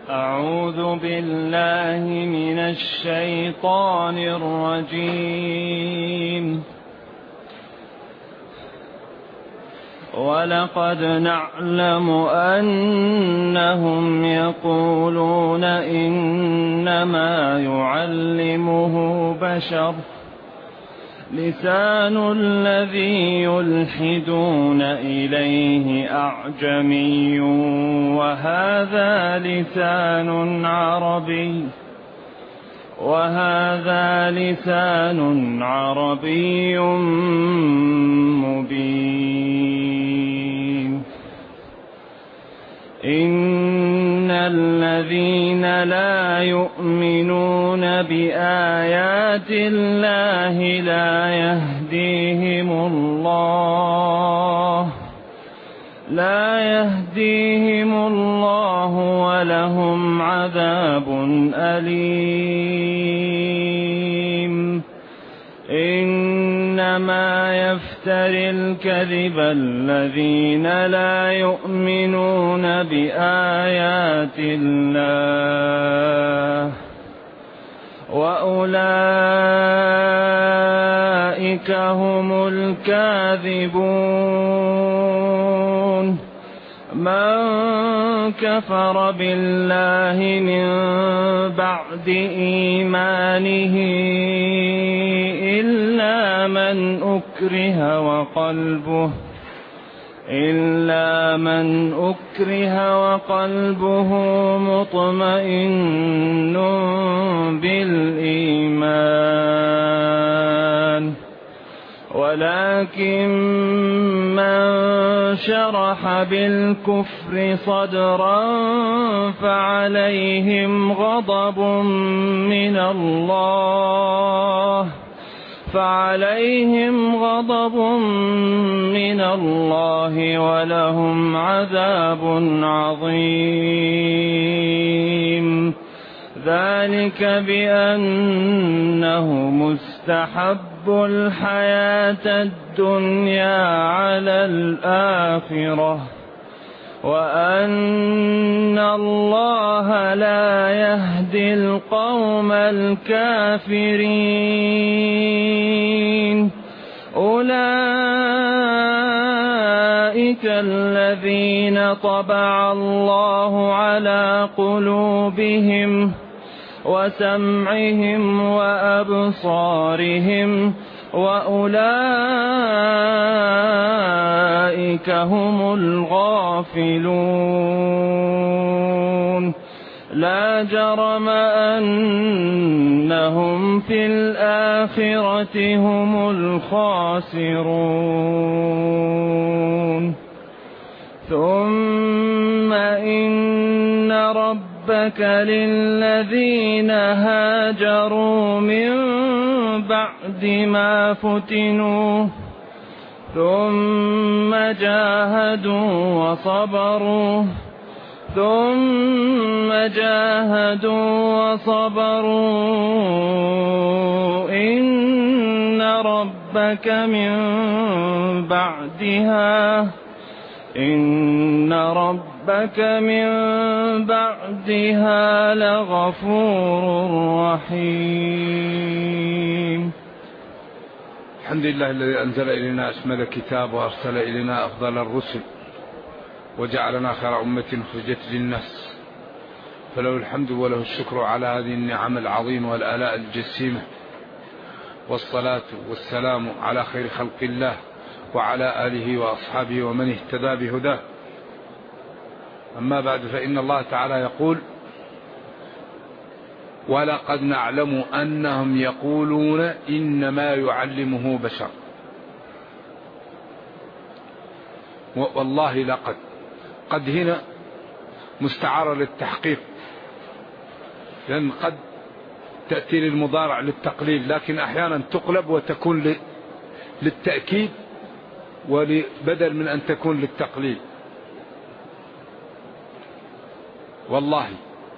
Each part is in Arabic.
أعوذ بالله من الشيطان الرجيم. ولقد نعلم أنهم يقولون إنما يعلمه بشر لسان الذي يلحدون إليه أعجمي وهذا لسان عربي مبين. إن الذين لا يؤمنون بآيات الله لا يهديهم الله ولهم عذاب أليم. إنما يفتري الكذب الذين لا يؤمنون بآيات الله وأولئك هم الكاذبون. من كفر بالله من بعد إيمانه إلا من أكره وقلبه مطمئن بالإيمان، ولكن من شرح بالكفر صدرا فعليهم غضب من الله ولهم عذاب عظيم. ذلك بأنه مستحب الحياة الدنيا على الآخرة وأن الله لا يهدي القوم الكافرين. أولئك الذين طبع الله على قلوبهم وسمعهم وأبصارهم وأولئك هم الغافلون. لا جرم أنهم في الآخرة هم الخاسرون. ثم إن ربك للذين هاجروا من بعد ما فتنوا ثم جاهدوا وصبروا إن ربك من بعدها لغفور رحيم. الحمد لله الذي أنزل إلينا أشمل الكتاب وأرسل إلينا أفضل الرسل وجعلنا خير أمة خرجت للناس، فله الحمد وله الشكر على هذه النعم العظيمة والآلاء الجسيمة، والصلاة والسلام على خير خلق الله وعلى آله وأصحابه ومن اهتدى بهداه. أما بعد، فإن الله تعالى يقول: ولقد نعلم أنهم يقولون إنما يعلمه بشر. والله لقد، قد هنا مستعارة للتحقيق، لأن قد تأتي للمضارع للتقليل، لكن أحيانا تقلب وتكون للتأكيد بدل من أن تكون للتقليل. والله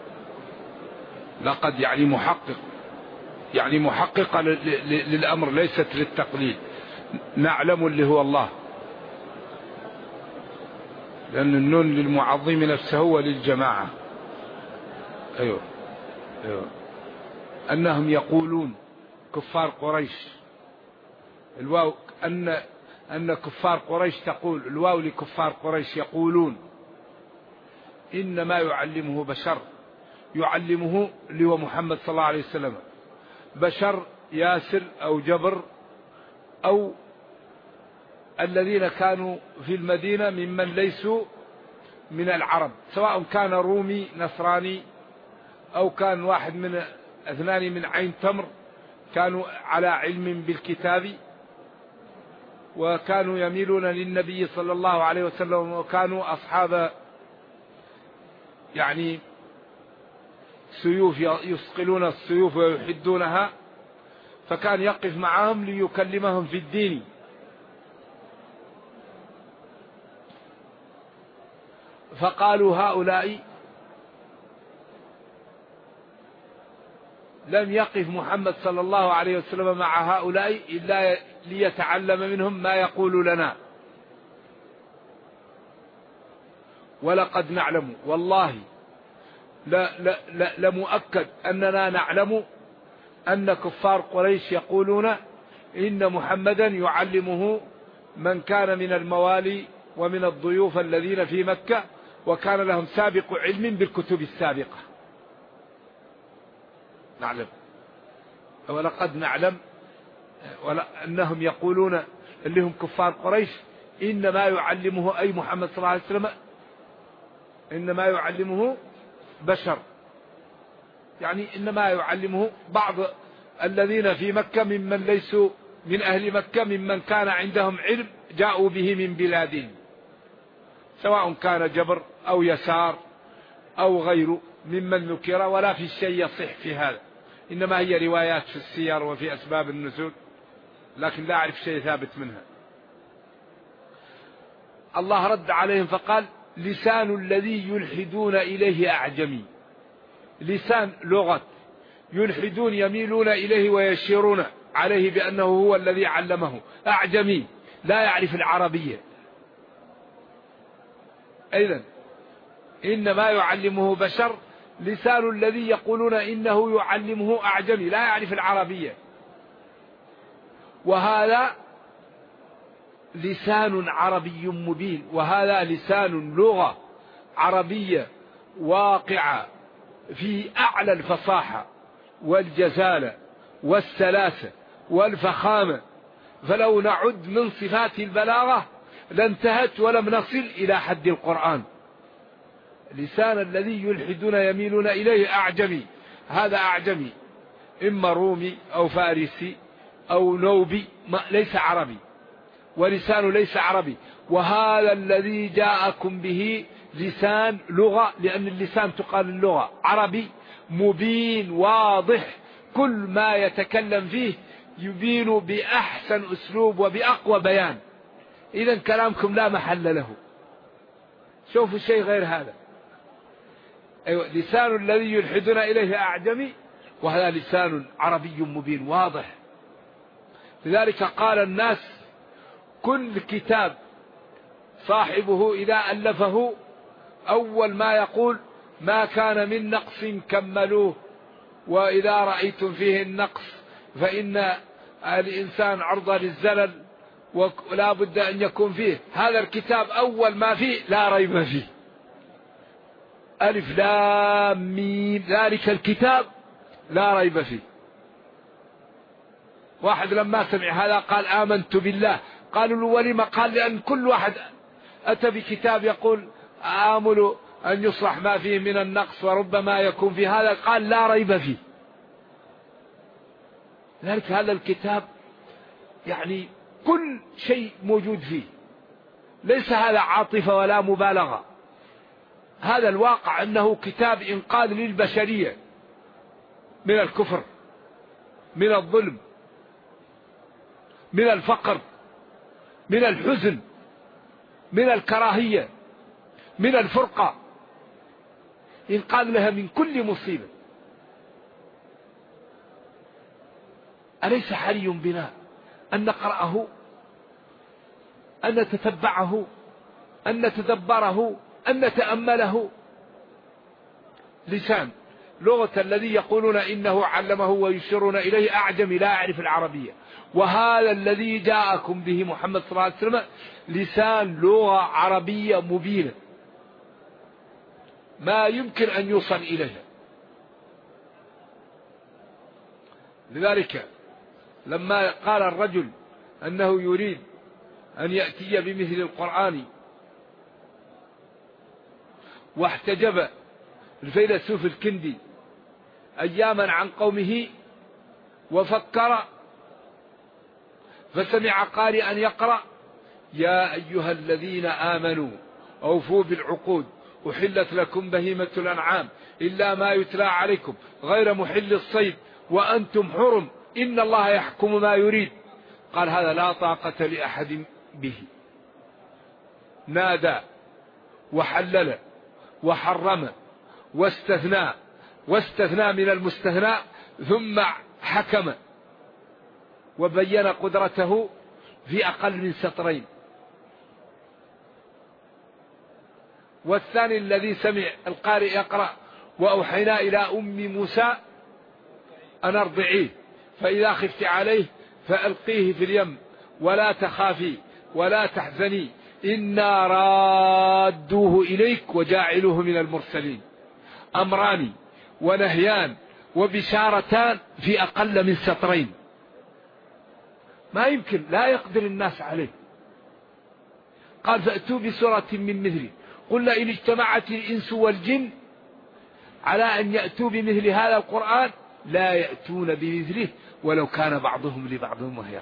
لقد يعني محقق، يعني محققة للأمر ليست للتقليل. نعلم اللي هو الله، لأن النون للمعظم نفسه وللجماعة، أيوه أيوه أنهم يقولون كفار قريش، الواو أن كفار قريش تقول، الواو لكفار قريش يقولون إنما يعلمه بشر، يعلمه اللي هو محمد صلى الله عليه وسلم، بشر ياسر أو جبر أو الذين كانوا في المدينة ممن ليسوا من العرب، سواء كان رومي نصراني أو كان واحد من اثنان من عين تمر، كانوا على علم بالكتاب وكانوا يميلون للنبي صلى الله عليه وسلم، وكانوا أصحاب يعني سيوف يصقلون السيوف ويحدونها، فكان يقف معهم ليكلمهم في الدين. فقالوا هؤلاء لم يقف محمد صلى الله عليه وسلم مع هؤلاء إلا ليتعلم منهم ما يقول لنا، ولقد نعلم والله لمؤكد أننا نعلم أن كفار قريش يقولون إن محمدا يعلمه من كان من الموالي ومن الضيوف الذين في مكة، وكان لهم سابق علم بالكتب السابقة. نعلم ولقد نعلم أنهم يقولون اللي هم كفار قريش إنما يعلمه أي محمد صلى الله عليه وسلم إنما يعلمه بشر، يعني إنما يعلمه بعض الذين في مكة ممن ليسوا من أهل مكة، ممن كان عندهم علم جاءوا به من بلادهم، سواء كان جبر أو يسار أو غيره ممن ذكر، ولا في شيء يصح في هذا، إنما هي روايات في السير وفي أسباب النزول، لكن لا أعرف شيء ثابت منها. الله رد عليهم فقال لسان الذي يلحدون إليه أعجمي، لسان لغة يلحدون يميلون إليه ويشيرون عليه بأنه هو الذي علمه، أعجمي لا يعرف العربية. أيضا إنما يعلمه بشر، لسان الذي يقولون إنه يعلمه أعجمي لا يعرف العربية، وهذا لسان عربي مبين، وهذا لسان لغة عربية واقعة في أعلى الفصاحة والجزالة والسلاسة والفخامة، فلو نعد من صفات البلاغة لانتهت ولم نصل إلى حد القرآن. لسان الذي يلحدون يميلون إليه أعجمي، هذا أعجمي إما رومي أو فارسي أو نوبي، ليس عربي، ولسان ليس عربي. وهذا الذي جاءكم به لسان لغة، لأن اللسان تقال اللغة، عربي مبين واضح، كل ما يتكلم فيه يبين بأحسن أسلوب وبأقوى بيان. إذا كلامكم لا محل له. شوفوا شيء غير هذا. أيوة، لسان الذي يلحدون إليه أعجمي، وهذا لسان عربي مبين واضح. لذلك قال الناس كل كتاب صاحبه إذا ألفه أول ما يقول ما كان من نقص كملوه، وإذا رأيتم فيه النقص فإن الإنسان عرضة للزلل ولا بد أن يكون فيه. هذا الكتاب أول ما فيه لا ريب فيه، ألف لام ميم، ذلك الكتاب لا ريب فيه. واحد لما سمع هذا قال آمنت بالله، قالوا له ولما؟ قال لأن كل واحد أتى بكتاب يقول آمل أن يصلح ما فيه من النقص وربما يكون في هذا، قال لا ريب فيه. لذلك هذا الكتاب يعني كل شيء موجود فيه، ليس هذا عاطفة ولا مبالغة، هذا الواقع أنه كتاب إنقاذ للبشرية من الكفر، من الظلم، من الفقر، من الحزن، من الكراهية، من الفرقة، إنقاذ لها من كل مصيبة. أليس حري بنا أن نقرأه، أن نتتبعه، أن نتدبره، أن نتأمله؟ لسان لغة الذي يقولون إنه علمه ويشيرون إليه أعجمي لا يعرف العربية، وهذا الذي جاءكم به محمد صلى الله عليه وسلم لسان لغة عربية مبينة ما يمكن أن يوصل إليها. لذلك لما قال الرجل أنه يريد أن يأتي بمثل القرآن واحتجب الفيلسوف الكندي أياما عن قومه وفكر فسمع قارئا يقرأ: يا أيها الذين آمنوا أوفوا بالعقود أحلت لكم بهيمة الأنعام إلا ما يتلى عليكم غير محل الصيد وأنتم حرم إن الله يحكم ما يريد. قال هذا لا طاقة لأحد به، نادى وحلل وحرم واستثنى من المستثنى، ثم حكم وبين قدرته في أقل من سطرين. والثاني الذي سمع القارئ يقرأ: وأوحينا إلى أم موسى أن أرضعيه فإذا خفت عليه فألقيه في اليم ولا تخافي ولا تحزني إنا رادوه إليك وجاعلوه من المرسلين. أمران ونهيان وبشارتان في أقل من سطرين، ما يمكن، لا يقدر الناس عليه. قال: فأتوا بسورة من مثله قل لئن اجتمعت الإنس والجن على أن يأتوا بمثل هذا القرآن لا يأتون بمثله ولو كان بعضهم لبعض ظهيرا.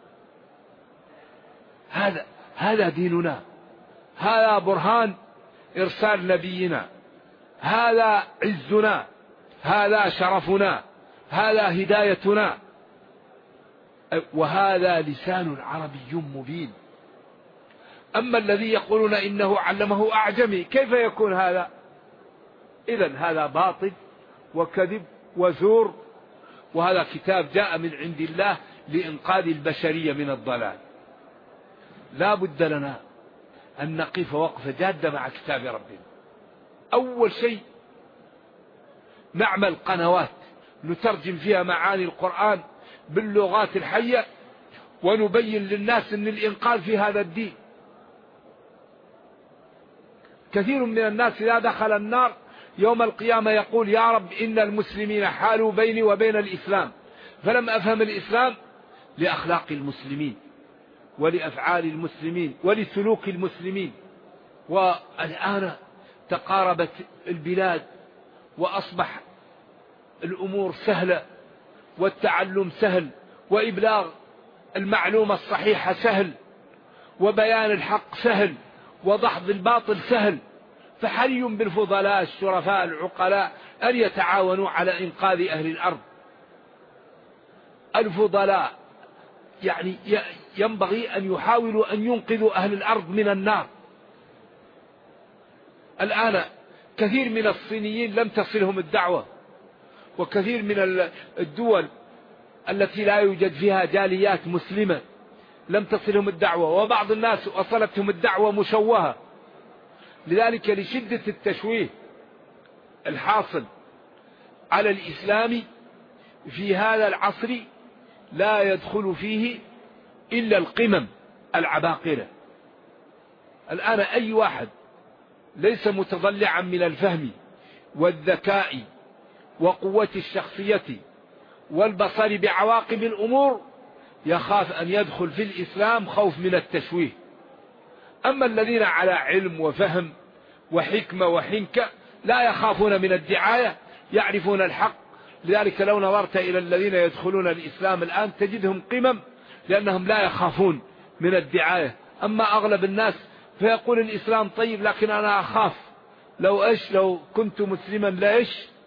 هذا ديننا، هذا برهان إرسال نبينا، هذا عزنا، هذا شرفنا، هذا هدايتنا، وهذا لسان عربي مبين. أما الذي يقولون إنه علمه أعجمي كيف يكون هذا؟ إذن هذا باطل وكذب وزور، وهذا كتاب جاء من عند الله لإنقاذ البشرية من الضلال. لا بد لنا أن نقف وقفة جادة مع كتاب ربنا. أول شيء نعمل قنوات نترجم فيها معاني القرآن باللغات الحية ونبين للناس أن الإنقاذ في هذا الدين. كثير من الناس إذا دخل النار يوم القيامة يقول: يا رب إن المسلمين حالوا بيني وبين الإسلام فلم أفهم الإسلام لأخلاق المسلمين ولأفعال المسلمين ولسلوك المسلمين. والآن تقاربت البلاد وأصبح الأمور سهلة والتعلم سهل وإبلاغ المعلومة الصحيحة سهل وبيان الحق سهل وضحض الباطل سهل، فحري بالفضلاء الشرفاء العقلاء أن يتعاونوا على إنقاذ أهل الأرض. الفضلاء يعني ينبغي أن يحاولوا أن ينقذوا أهل الأرض من النار. الآن كثير من الصينيين لم تصلهم الدعوة، وكثير من الدول التي لا يوجد فيها جاليات مسلمة لم تصلهم الدعوة، وبعض الناس وصلتهم الدعوة مشوهة. لذلك لشدة التشويه الحاصل على الإسلام في هذا العصر لا يدخل فيه إلا القمم العباقرة. الآن أي واحد ليس متضلعا من الفهم والذكاء وقوة الشخصية والبصر بعواقب الأمور يخاف أن يدخل في الإسلام خوف من التشويه. أما الذين على علم وفهم وحكمة وحنكة لا يخافون من الدعاية، يعرفون الحق. لذلك لو نظرت إلى الذين يدخلون الإسلام الآن تجدهم قمم، لأنهم لا يخافون من الدعاية. أما أغلب الناس فيقول الإسلام طيب لكن أنا أخاف لو كنت مسلما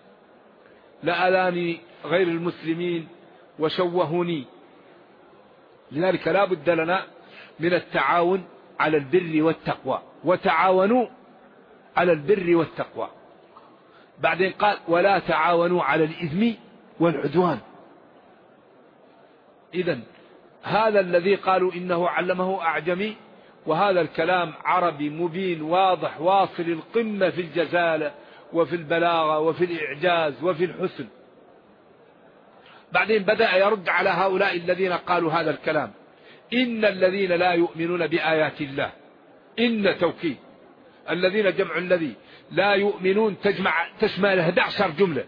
لأذاني غير المسلمين وشوهوني. لذلك لا بد لنا من التعاون على البر والتقوى، وتعاونوا على البر والتقوى. بعدين قال: ولا تعاونوا على الإثم والعدوان. إذن هذا الذي قالوا إنه علمه أعجمي، وهذا الكلام عربي مبين واضح واصل القمة في الجزالة وفي البلاغة وفي الإعجاز وفي الحسن. بعدين بدأ يرد على هؤلاء الذين قالوا هذا الكلام. إن الذين لا يؤمنون بآيات الله، إن توكيد، الذين جمع الذي، لا يؤمنون تشمل 11 جملة.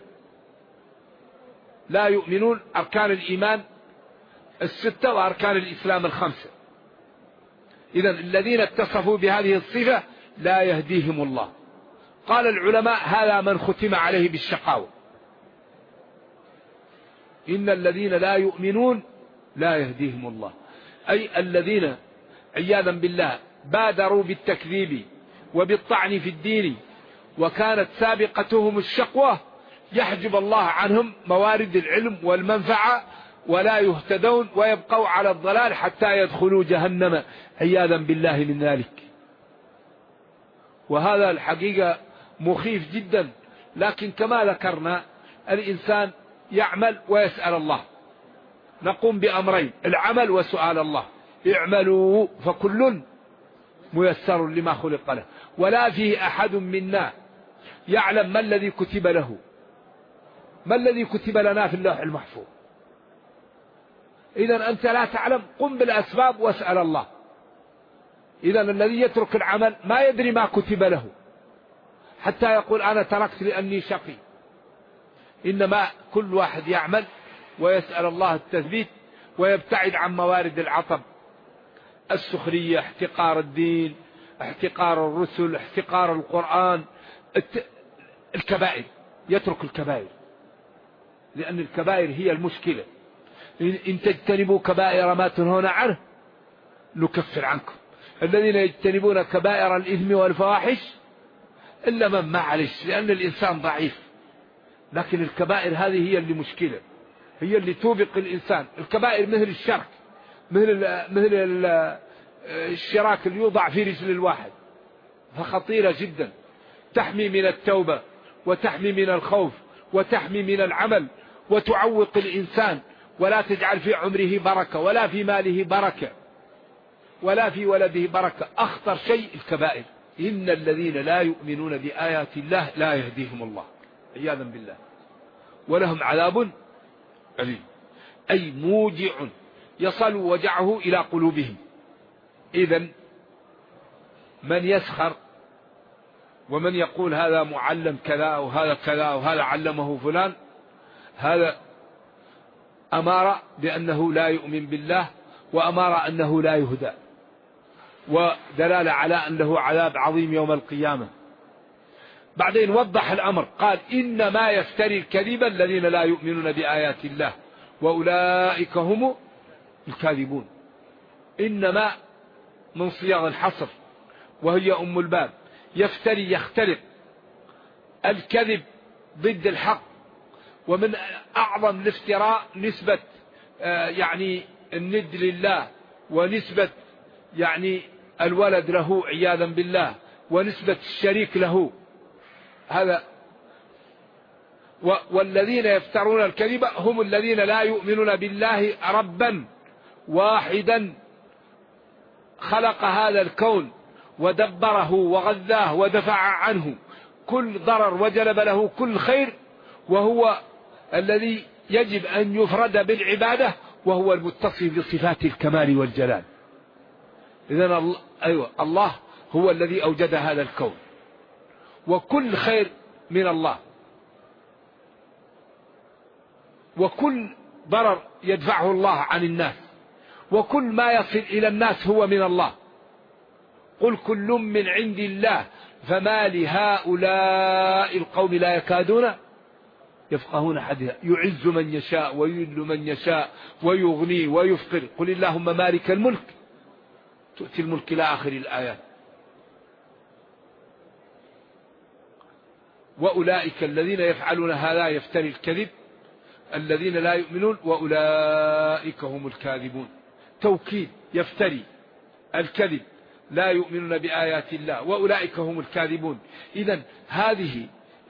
لا يؤمنون أركان الإيمان 6 وأركان الإسلام 5. إذن الذين اتصفوا بهذه الصفة لا يهديهم الله. قال العلماء هذا من ختم عليه بالشقاوة. إن الذين لا يؤمنون لا يهديهم الله، أي الذين عياذا بالله بادروا بالتكذيب وبالطعن في الدين وكانت سابقتهم الشقوة، يحجب الله عنهم موارد العلم والمنفعة ولا يهتدون ويبقوا على الضلال حتى يدخلوا جهنم عياذا بالله من ذلك. وهذا الحقيقة مخيف جدا. لكن كما ذكرنا الإنسان يعمل ويسأل الله. نقوم بأمرين: العمل وسؤال الله. اعملوا فكل ميسر لما خلق له. ولا فيه أحد منا يعلم ما الذي كتب له، ما الذي كتب لنا في اللوح المحفوظ. إذا أنت لا تعلم، قم بالأسباب واسأل الله. إذا الذي يترك العمل ما يدري ما كتب له حتى يقول أنا تركت لأني شقي. إنما كل واحد يعمل ويسأل الله التثبيت ويبتعد عن موارد العطب، السخرية، احتقار الدين، احتقار الرسل، احتقار القرآن، الكبائر. يترك الكبائر لأن الكبائر هي المشكلة. إن تجتنبوا كبائر ما تنهون عنه نكفر عنكم. الذين يجتنبون كبائر الإثم والفواحش إلا من معلش، لأن الإنسان ضعيف. لكن الكبائر هذه هي اللي مشكلة، هي اللي توبق الإنسان. الكبائر مثل الشرك، مثل الشراك اللي يوضع في رجل الواحد، فخطيرة جدا. تحمي من التوبة وتحمي من الخوف وتحمي من العمل وتعوق الإنسان، ولا تجعل في عمره بركة ولا في ماله بركة ولا في ولده بركة. أخطر شيء الكبائر. إن الذين لا يؤمنون بآيات الله لا يهديهم الله عياذا بالله ولهم عذاب أليم، أي موجع يصل وجعه إلى قلوبهم. إذن من يسخر ومن يقول هذا معلم كذا وهذا كذا وهذا علمه فلان، هذا أمارة بأنه لا يؤمن بالله، وأمارة أنه لا يهدى، ودلالة على أنه عذاب عظيم يوم القيامة. بعدين وضح الأمر، قال إنما يفتري الكذب الذين لا يؤمنون بآيات الله وأولئك هم الكاذبون. إنما من صيغ الحصر وهي أم الباب. يفتري يختلق، الكذب ضد الحق. ومن أعظم الافتراء نسبة يعني الند لله، ونسبة يعني الولد له عياذا بالله، ونسبة الشريك له. هذا والذين يفترون الكذب هم الذين لا يؤمنون بالله ربا واحدا خلق هذا الكون ودبره وغذاه ودفع عنه كل ضرر وجلب له كل خير، وهو الذي يجب أن يفرد بالعبادة، وهو المتصف بصفات الكمال والجلال. إذن الله هو الذي أوجد هذا الكون، وكل خير من الله، وكل ضرر يدفعه الله عن الناس، وكل ما يصل إلى الناس هو من الله. قل كل من عند الله فما لهؤلاء القوم لا يكادون يفقهون حديثا يعز من يشاء ويذل من يشاء ويغني ويفقر قل اللهم مالك الملك تؤتي الملك إلى آخر الآيات. وأولئك الذين يفعلون هذا يفتري الكذب الذين لا يؤمنون وأولئك هم الكاذبون. توكيد، يفتري الكذب، لا يؤمنون بآيات الله، وأولئك هم الكاذبون. إذن هذه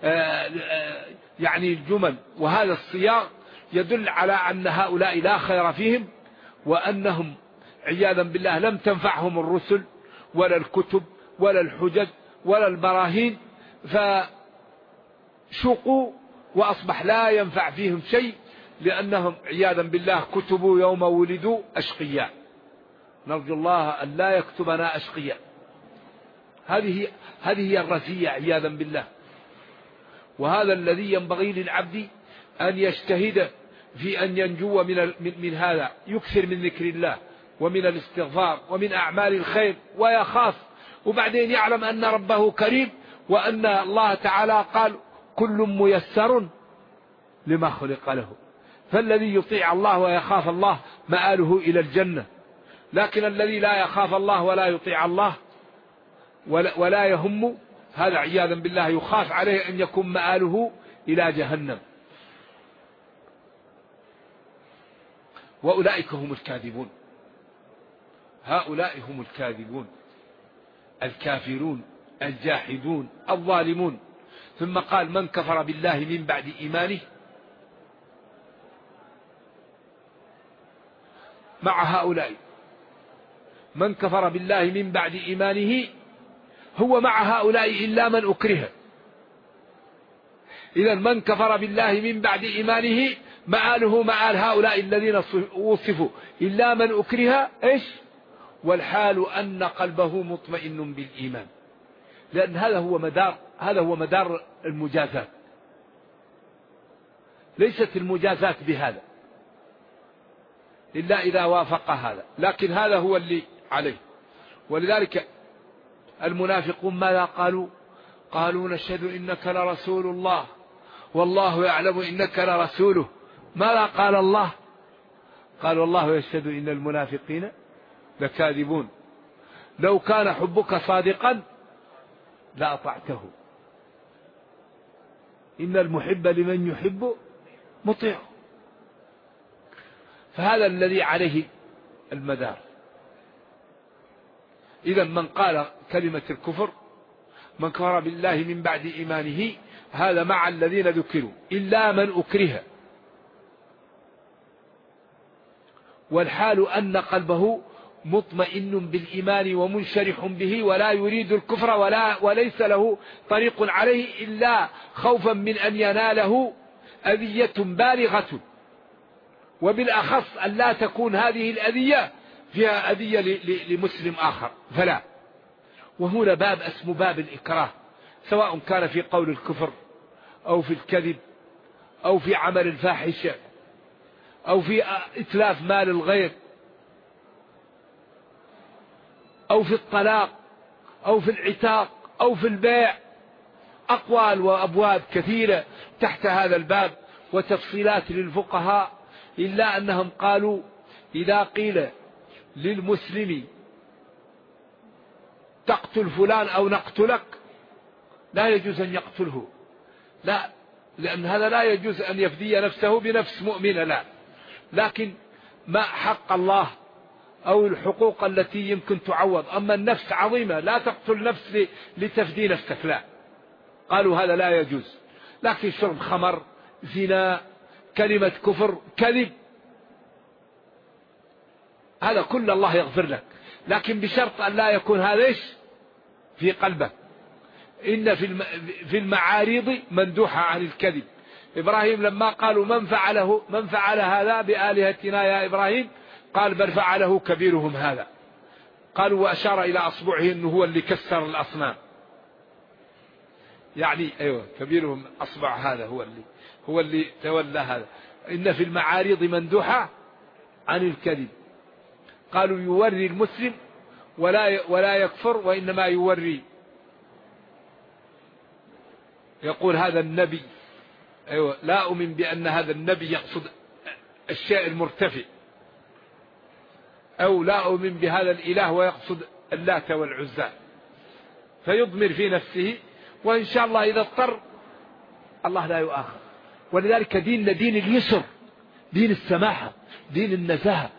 يعني الجمل وهذا الصياغ يدل على أن هؤلاء لا خير فيهم، وأنهم عياذا بالله لم تنفعهم الرسل ولا الكتب ولا الحجج ولا البراهين، شقوا وأصبح لا ينفع فيهم شيء، لأنهم عياذا بالله كتبوا يوم ولدوا أشقياء. نرجو الله أن لا يكتبنا أشقياء. هذه هي الرزية عياذا بالله. وهذا الذي ينبغي للعبد أن يجتهد في أن ينجو من هذا، يكثر من ذكر الله ومن الاستغفار ومن أعمال الخير ويخاف، وبعدين يعلم أن ربه كريم، وأن الله تعالى قال كل ميسر لما خلق له. فالذي يطيع الله ويخاف الله مآله إلى الجنة، لكن الذي لا يخاف الله ولا يطيع الله ولا يهم، هذا عياذا بالله يخاف عليه أن يكون مآله إلى جهنم. وأولئك هم الكاذبون، هؤلاء هم الكاذبون الكافرون الجاحدون الظالمون. ثم قال من كفر بالله من بعد إيمانه، مع هؤلاء من كفر بالله من بعد إيمانه هو مع هؤلاء إلا من أكره. إذا من كفر بالله من بعد إيمانه مآله مآل هؤلاء الذين وصفوا إلا من أكره إيش؟ والحال أن قلبه مطمئن بالإيمان. لأن هذا هو مدار المجازات. ليست المجازات بهذا إلا إذا وافق هذا، لكن هذا هو اللي عليه. ولذلك المنافقون ماذا قالوا نشهد إنك لرسول الله والله يعلم إنك لرسوله. ماذا قال الله؟ قال والله يشهد إن المنافقين لكاذبون. لو كان حبك صادقا لأطعته، إن المحب لمن يحب مطيع. فهذا الذي عليه المدار. إذا من قال كلمة الكفر من كفر بالله من بعد إيمانه هذا مع الذين ذكروا إلا من أكره، والحال أن قلبه مطمئن بالإيمان ومنشرح به ولا يريد الكفر وليس له طريق عليه إلا خوفا من أن يناله أذية بالغة، وبالأخص أن لا تكون هذه الأذية فيها أذية لمسلم آخر فلا. وهنا باب اسمه باب الإكراه، سواء كان في قول الكفر أو في الكذب أو في عمل الفاحشة أو في إتلاف مال الغير أو في الطلاق أو في العتاق أو في البيع. أقوال وأبواب كثيرة تحت هذا الباب وتفصيلات للفقهاء، إلا أنهم قالوا إذا قيل للمسلم تقتل فلان أو نقتلك لا يجوز أن يقتله، لا، لأن هذا لا يجوز أن يفدي نفسه بنفس مؤمنة، لا، لكن ما حق الله أو الحقوق التي يمكن تعوض. أما النفس عظيمة، لا تقتل نفس لتفدي نفسك، لا، قالوا هذا لا يجوز. لكن شرب خمر، زنا، كلمة كفر، كذب، هذا كل الله يغفر لك، لكن بشرط أن لا يكون هذا إيش في قلبك. إن في المعارض مندوحة عن الكذب. إبراهيم لما قالوا من فعل هذا بآلهتنا يا إبراهيم، قال بل فعله كبيرهم هذا. قالوا وأشار إلى أصبعه أنه هو اللي كسر الأصنام، يعني أيوة كبيرهم أصبع هذا هو اللي تولى هذا. إن في المعارض مندوحة عن الكذب. قالوا يوري المسلم ولا يكفر، وإنما يوري، يقول هذا النبي، أيوة لا أؤمن بأن هذا النبي يقصد الشيء المرتفع، أو لا أؤمن بهذا الإله ويقصد اللات والعزى، فيضمر في نفسه، وإن شاء الله إذا اضطر الله لا يؤاخذ. ولذلك ديننا دين اليسر، دين السماحة، دين النزاهة.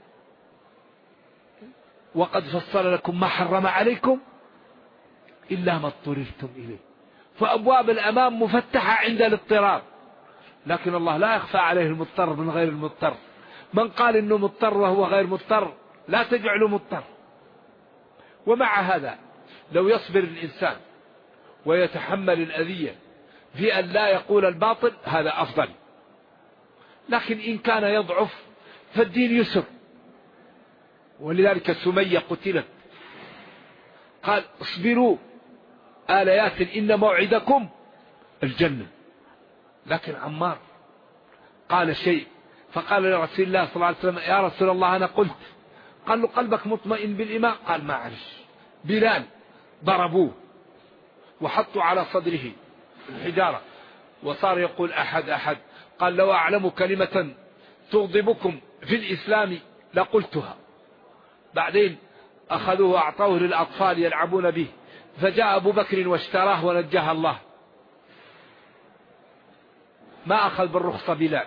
وقد فصل لكم ما حرم عليكم إلا ما اضطررتم إليه. فأبواب الأمام مفتحة عند الاضطرار، لكن الله لا يخفى عليه المضطر من غير المضطر. من قال إنه مضطر وهو غير مضطر لا تجعله مضطر. ومع هذا لو يصبر الإنسان ويتحمل الأذية في أن لا يقول الباطل هذا أفضل. لكن إن كان يضعف فالدين يسر. ولذلك سمية قتلت قال اصبروا آل ياسر إن موعدكم الجنة. لكن عمار قال شيء فقال لرسول الله صلى الله عليه وسلم يا رسول الله أنا قلت. قال له قلبك مطمئن بالإيمان؟ قال ما أعرف. بلال ضربوه وحطوا على صدره الحجارة وصار يقول أحد أحد. قال لو أعلم كلمة تغضبكم في الإسلام لقلتها. بعدين أخذوه وأعطوه للأطفال يلعبون به فجاء أبو بكر واشتراه ونجاه الله. ما أخذ بالرخصة بلال.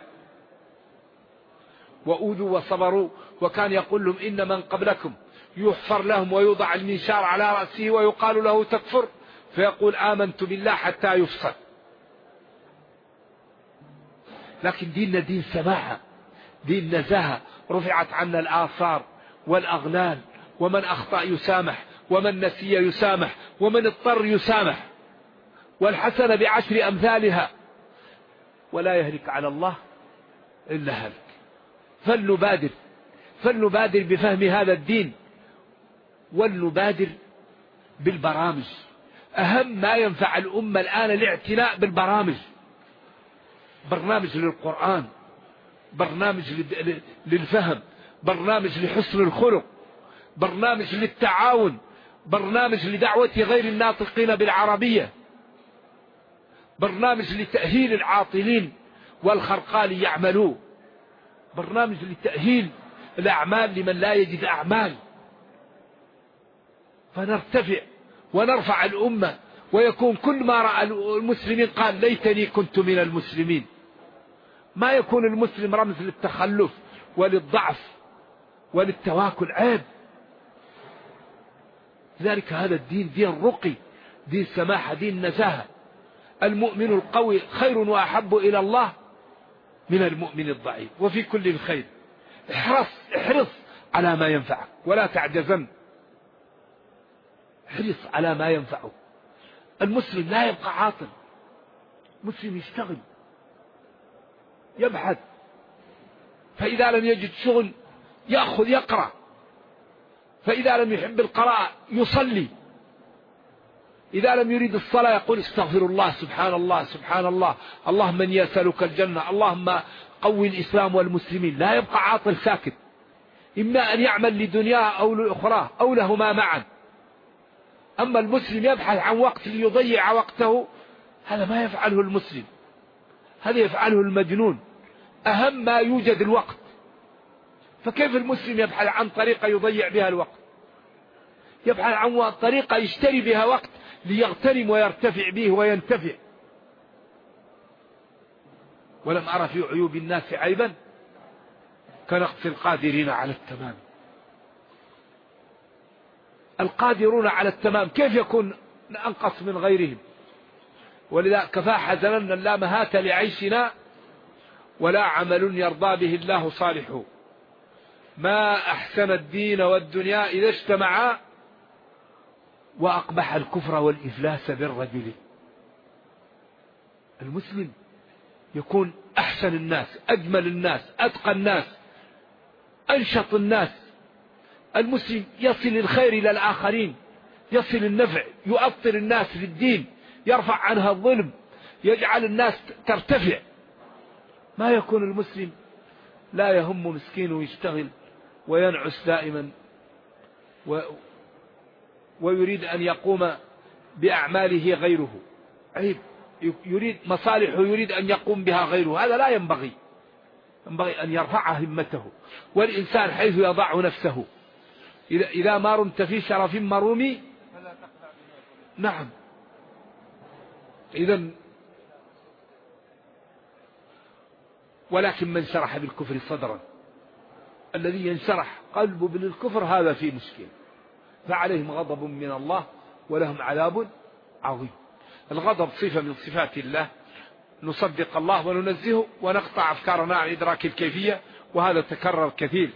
وأوذوا وصبروا وكان يقول لهم إن من قبلكم يحفر لهم ويوضع المنشار على رأسه ويقال له تكفر فيقول آمنت بالله حتى يفصل. لكن ديننا دين سماحة، دين نزاهة. رفعت عنا الآثار والأغلال، ومن أخطأ يسامح، ومن نسي يسامح، ومن اضطر يسامح، والحسنة بعشر أمثالها، ولا يهلك على الله إلا هلك. فلنبادر بفهم هذا الدين، ولنبادر بالبرامج. أهم ما ينفع الأمة الآن الاعتناء بالبرامج. برنامج للقرآن، برنامج للفهم، برنامج لحسن الخلق، برنامج للتعاون، برنامج لدعوة غير الناطقين بالعربية، برنامج لتأهيل العاطلين والخرقال يعملوا، برنامج لتأهيل الأعمال لمن لا يجد أعمال. فنرتفع ونرفع الأمة، ويكون كل ما رأى المسلمين قال ليتني كنت من المسلمين. ما يكون المسلم رمز للتخلف وللضعف وللتواكل، عيب. لذلك هذا الدين دين رقي، دين سماحة، دين نزاهة. المؤمن القوي خير وأحب إلى الله من المؤمن الضعيف، وفي كل خير. احرص على ما ينفعك ولا تعجزن. احرص على ما ينفعك. المسلم لا يبقى عاطل، مسلم يشتغل يبحث، فإذا لم يجد شغل يأخذ يقرأ، فإذا لم يحب القراءة يصلي، إذا لم يريد الصلاة يقول استغفر الله سبحان الله سبحان الله، اللهم من يسألك الجنة، اللهم قوي الإسلام والمسلمين. لا يبقى عاطل ساكت، إما أن يعمل لدنياه أو لأخراه أو لهما معا. أما المسلم يبحث عن وقت ليضيع وقته، هذا ما يفعله المسلم، هذا يفعله المجنون. أهم ما يوجد الوقت، فكيف المسلم يبحث عن طريقة يضيع بها الوقت؟ يبحث عن طريقة يشتري بها وقت ليغتنم ويرتفع به وينتفع. ولم أرى في عيوب الناس عيبا كنقص القادرين على التمام. القادرون على التمام كيف يكون أنقص من غيرهم؟ ولذا كفى حزنا لا مهات لعيشنا ولا عمل يرضى به الله صالح. ما أحسن الدين والدنيا إذا اجتمعا، وأقبح الكفر والإفلاس بالرجل. المسلم يكون أحسن الناس، أجمل الناس، أتقى الناس، أنشط الناس. المسلم يصل الخير إلى الآخرين، يصل النفع، يؤطر الناس في الدين، يرفع عنها الظلم، يجعل الناس ترتفع. ما يكون المسلم لا يهم مسكين ويشتغل وينعس دائما ويريد أن يقوم بأعماله غيره. عيب، يريد مصالحه يريد أن يقوم بها غيره، هذا لا ينبغي. ينبغي أن يرفع همته. والإنسان حيث يضع نفسه، إذا ما رمت في شرف مرومي فلا تقلع. نعم. إذن ولكن من شرح بالكفر صدرا، الذي ينشرح قلبه بالكفر هذا فيه مشكلة، فعليهم غضب من الله ولهم عذاب عظيم. الغضب صفة من صفات الله، نصدق الله وننزهه ونقطع أفكارنا عن إدراك الكيفية، وهذا تكرر كثير.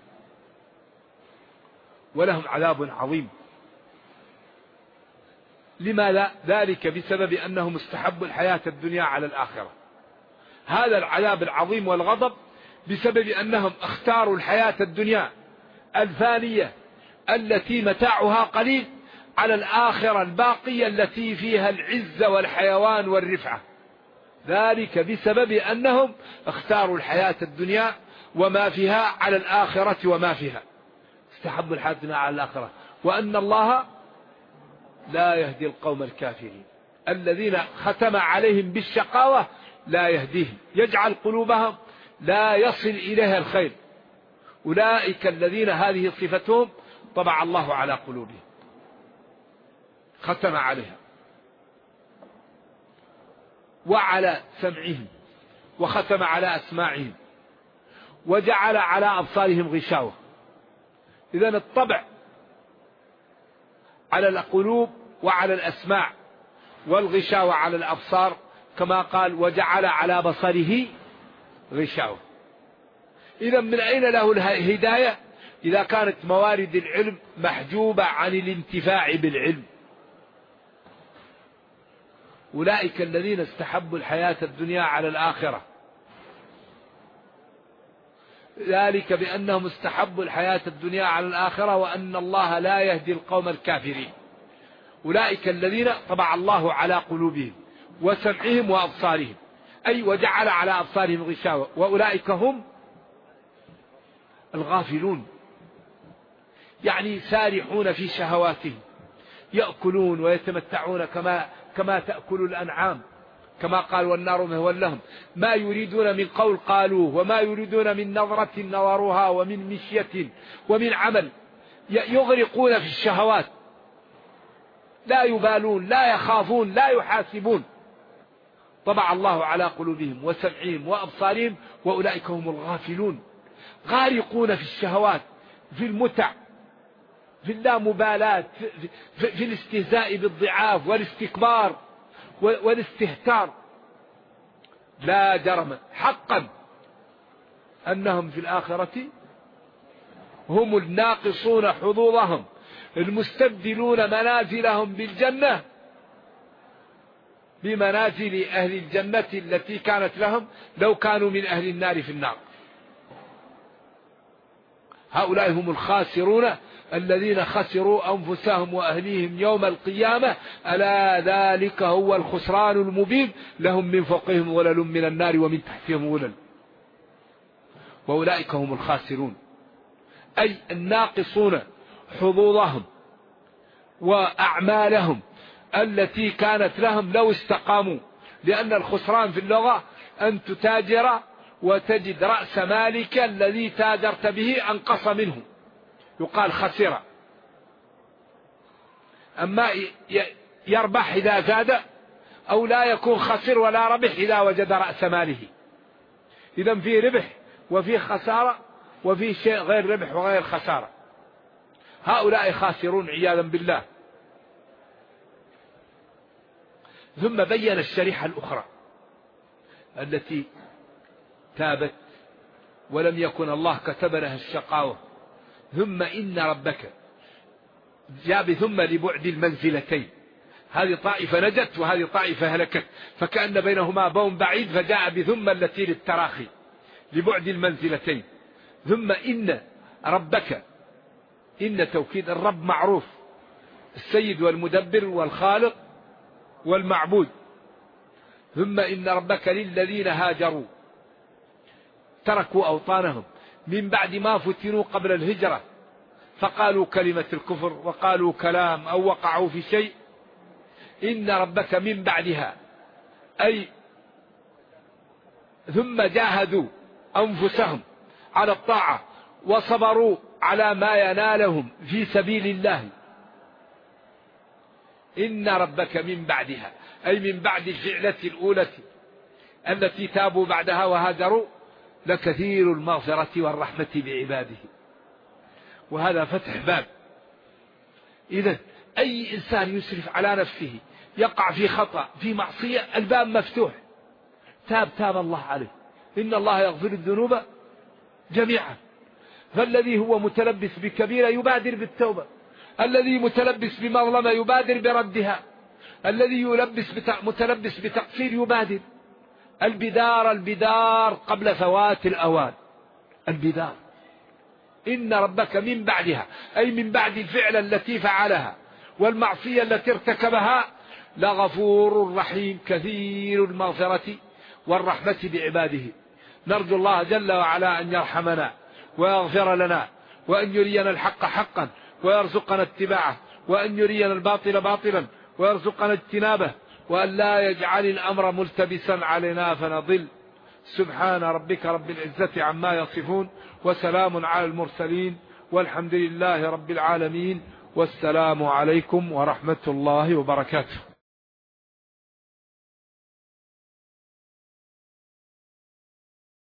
ولهم عذاب عظيم. لماذا؟ ذلك بسبب أنهم استحبوا الحياة الدنيا على الآخرة. هذا العذاب العظيم والغضب بسبب أنهم اختاروا الحياة الدنيا الفانية التي متاعها قليل على الآخرة الباقية التي فيها العز والحيوان والرفعة. ذلك بسبب أنهم اختاروا الحياة الدنيا وما فيها على الآخرة وما فيها، استحبوا الحياة الدنيا على الآخرة، وأن الله لا يهدي القوم الكافرين الذين ختم عليهم بالشقاوة لا يهديهم، يجعل قلوبهم لا يصل إليها الخير. أولئك الذين هذه صفتهم طبع الله على قلوبهم، ختم عليها، وعلى سمعهم، وختم على أسماعهم، وجعل على أبصارهم غشاوة. إذن الطبع على القلوب وعلى الأسماع، والغشاوة على الأبصار، كما قال وجعل على بصره غشاوة. إذن من أين له الهداية إذا كانت موارد العلم محجوبة عن الانتفاع بالعلم؟ أولئك الذين استحبوا الحياة الدنيا على الآخرة، ذلك بأنهم استحبوا الحياة الدنيا على الآخرة وأن الله لا يهدي القوم الكافرين. أولئك الذين طبع الله على قلوبهم وسمعهم وأبصارهم، أي وجعل على أبصارهم غشاوة، وأولئك هم الغافلون، يعني سارحون في شهواتهم، يأكلون ويتمتعون كما تأكل الأنعام، كما قال والنار مثوى لهم، ما يريدون من قول قالوه، وما يريدون من نظرة نظروها، ومن مشية ومن عمل، يغرقون في الشهوات، لا يبالون، لا يخافون، لا يحاسبون. طبع الله على قلوبهم وسمعهم وأبصارهم، وأولئك هم الغافلون، غارقون في الشهوات، في المتع، في اللامبالاة، في الاستهزاء بالضعاف والاستكبار والاستهتار. لا جرم حقا أنهم في الآخرة هم الناقصون حظوظهم، المستبدلون منازلهم بالجنة بمنازل أهل الجنة التي كانت لهم لو كانوا من أهل النار في النار. هؤلاء هم الخاسرون الذين خسروا أنفسهم وأهليهم يوم القيامة، ألا ذلك هو الخسران المبين، لهم من فوقهم غلل من النار ومن تحتهم غلل، وأولئك هم الخاسرون، أي الناقصون حظوظهم وأعمالهم التي كانت لهم لو استقاموا. لأن الخسران في اللغة أن تتاجر وتجد رأس مالك الذي تاجرت به أنقص منه، يقال خسر. أما يربح إذا زاد، أو لا يكون خسر ولا ربح إذا وجد رأس ماله. إذن في ربح وفي خسارة وفي شيء غير ربح وغير خسارة. هؤلاء خاسرون عياذا بالله. ثم بين الشريحة الأخرى التي تابت ولم يكن الله كتب لها الشقاوة. ثم إن ربك جاء ثم لبعد المنزلتين، هذه طائفة نجت وهذه طائفة هلكت، فكأن بينهما بون بعيد، فجاء بثم التي للتراخي لبعد المنزلتين. ثم إن ربك، إن توكيد، الرب معروف، السيد والمدبر والخالق والمعبود. ثم إن ربك للذين هاجروا تركوا أوطانهم من بعد ما فتنوا قبل الهجرة فقالوا كلمة الكفر وقالوا كلام أو وقعوا في شيء، إن ربك من بعدها، أي ثم جاهدوا أنفسهم على الطاعة وصبروا على ما ينالهم في سبيل الله. إن ربك من بعدها، أي من بعد الفعلة الأولى التي تابوا بعدها وهاجروا، لكثير المغفرة والرحمة بعباده. وهذا فتح باب. إذن أي إنسان يسرف على نفسه، يقع في خطأ في معصية، الباب مفتوح، تاب الله عليه. إن الله يغفر الذنوب جميعا. فالذي هو متلبس بكبيرة يبادر بالتوبة، الذي متلبس بمظلمة يبادر بردها، الذي متلبس بتقصير يبادر. البدار قبل فوات الأوان. البدار إن ربك من بعدها، أي من بعد الفعل التي فعلها والمعصية التي ارتكبها، لغفور رحيم كثير المغفرة والرحمة بعباده. نرجو الله جل وعلا أن يرحمنا ويغفر لنا، وأن يرينا الحق حقا ويرزقنا اتباعه، وأن يرينا الباطل باطلا ويرزقنا اجتنابه، وأن لا يجعل الأمر ملتبسا علينا فنضل. سبحان ربك رب العزة عما يصفون، وسلام على المرسلين، والحمد لله رب العالمين، والسلام عليكم ورحمة الله وبركاته.